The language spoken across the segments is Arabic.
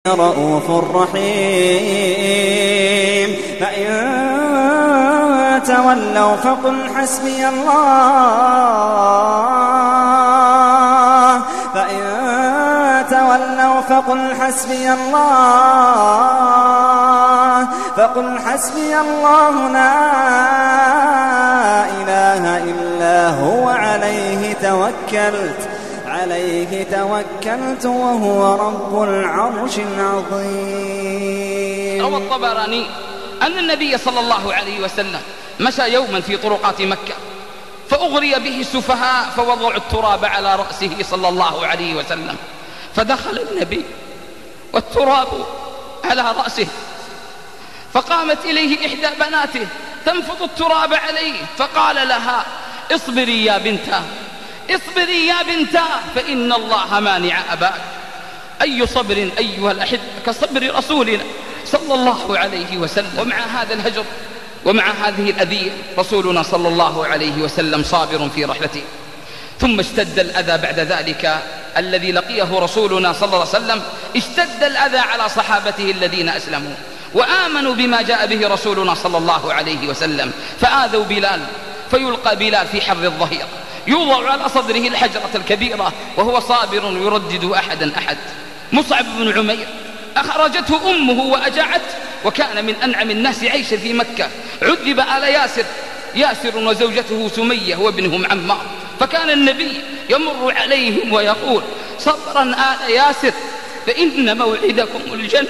رؤوف رحيم فإن تولوا فقل حسبي الله فقل حسبي الله لا إله إلا هو عليه توكلت وهو رب العرش العظيم. روى الطبراني أن النبي صلى الله عليه وسلم مشى يوما في طرقات مكة فأغري به السفهاء فوضعوا التراب على رأسه صلى الله عليه وسلم، فدخل النبي والتراب على رأسه، فقامت إليه إحدى بناته تنفض التراب عليه فقال لها اصبري يا بنتاه فإن الله مانع أباك. أي صبر أيها الأحبة كصبر رسولنا صلى الله عليه وسلم. ومع هذا الهجر ومع هذه الأذية رسولنا صلى الله عليه وسلم صابر في رحلته. ثم اشتد الأذى بعد ذلك الذي لقيه رسولنا صلى الله عليه وسلم، اشتد الأذى على صحابته الذين أسلموا وآمنوا بما جاء به رسولنا صلى الله عليه وسلم، فآذوا بلال، فيلقى بلال في حر الظهيرة، يوضع على صدره الحجرة الكبيرة وهو صابر يردد أحد. مصعب بن عمير أخرجته أمه وأجاعته، وكان من أنعم الناس عيشا في مكة. عذب آل ياسر وزوجته سمية وابنهم عمار، فكان النبي يمر عليهم ويقول صبرا آل ياسر فإن موعدكم الجنة.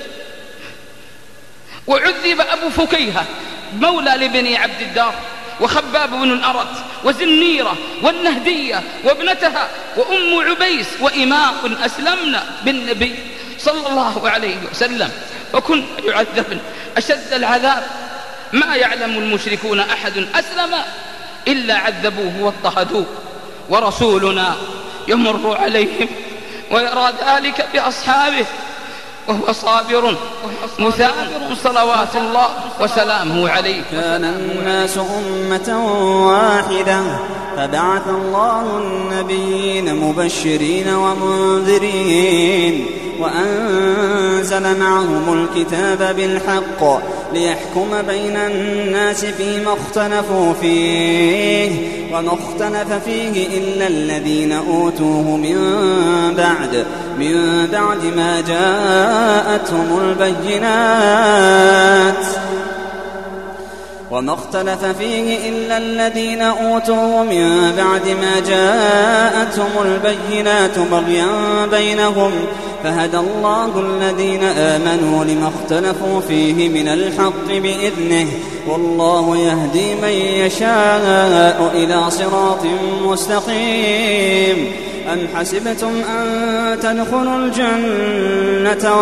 وعذب أبو فكيهة مولى لبني عبد الدار، وخباب بن الأرت، وزنيرة، والنهدية وابنتها، وأم عبيس، وإماء أسلمنا بالنبي صلى الله عليه وسلم، وكن يعذبن أشد العذاب. ما يعلم المشركون أحد أسلم إلا عذبوه واضطهدوه، ورسولنا يمر عليهم ويرى ذلك بأصحابه وهو صابر مثابر صلوات الله وسلامه عليه. كان الناس أمة واحدة فبعث الله النبيين مبشرين ومنذرين وأنزل معهم الكتاب بالحق ليحكم بين الناس فيما اختلفوا فيه وما اختلف فيه إلا الذين أوتوه من بعد ما جاءتهم البينات وما اختلف فيه إلا الذين أوتوه من بعد ما جاءتهم البينات بغيا بينهم فهدى الله الذين آمنوا لما اختلفوا فيه من الحق بإذنه والله يهدي من يشاء إلى صراط مستقيم. أم حسبتم أن تدخلوا الجنة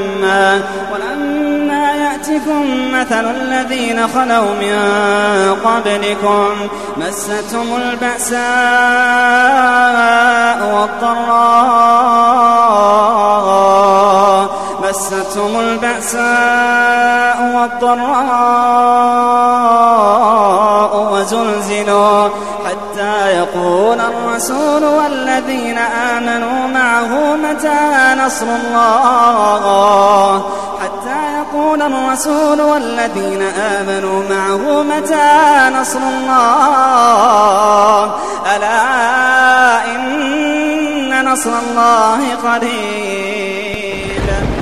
ولما يأتكم مثل الذين خلوا من قبلكم مستهم البأساء والضراء وزلزلوا حتى يقول الرسول والذين آمنوا معه متى نصر الله ألا إن نصر الله قريب.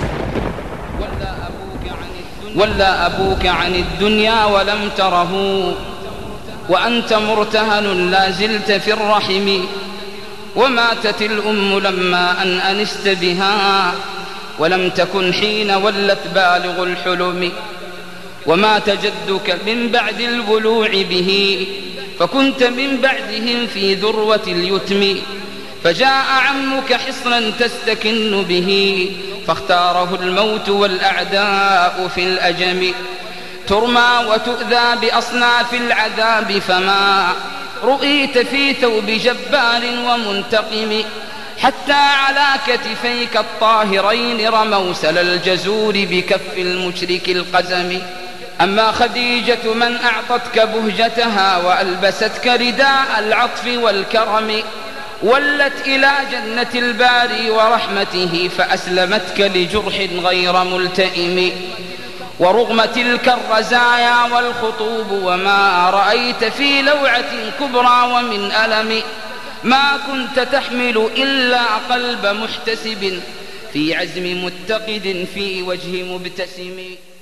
ولا أبوك عن الدنيا ولم تره وأنت مرتهن لا زلت في الرحم وماتت الأم لما أن أنست بها ولم تكن حين ولت بالغ الحلم ومات جدك من بعد البلوع به فكنت من بعدهم في ذروة اليتم فجاء عمك حصنا تستكن به فاختاره الموت والأعداء في الأجم ترمى وتؤذى بأصناف العذاب فما رؤيت في ثوب جبار ومنتقم حتى على كتفيك الطاهرين رموا سل الجزور بكف المشرك القزم. أما خديجة من أعطتك بهجتها وألبستك رداء العطف والكرم ولت إلى جنة الباري ورحمته فأسلمتك لجرح غير ملتئم. ورغم تلك الرزايا والخطوب وما رأيت في لوعة كبرى ومن ألم، ما كنت تحمل إلا قلب محتسب في عزم متقد في وجه مبتسم.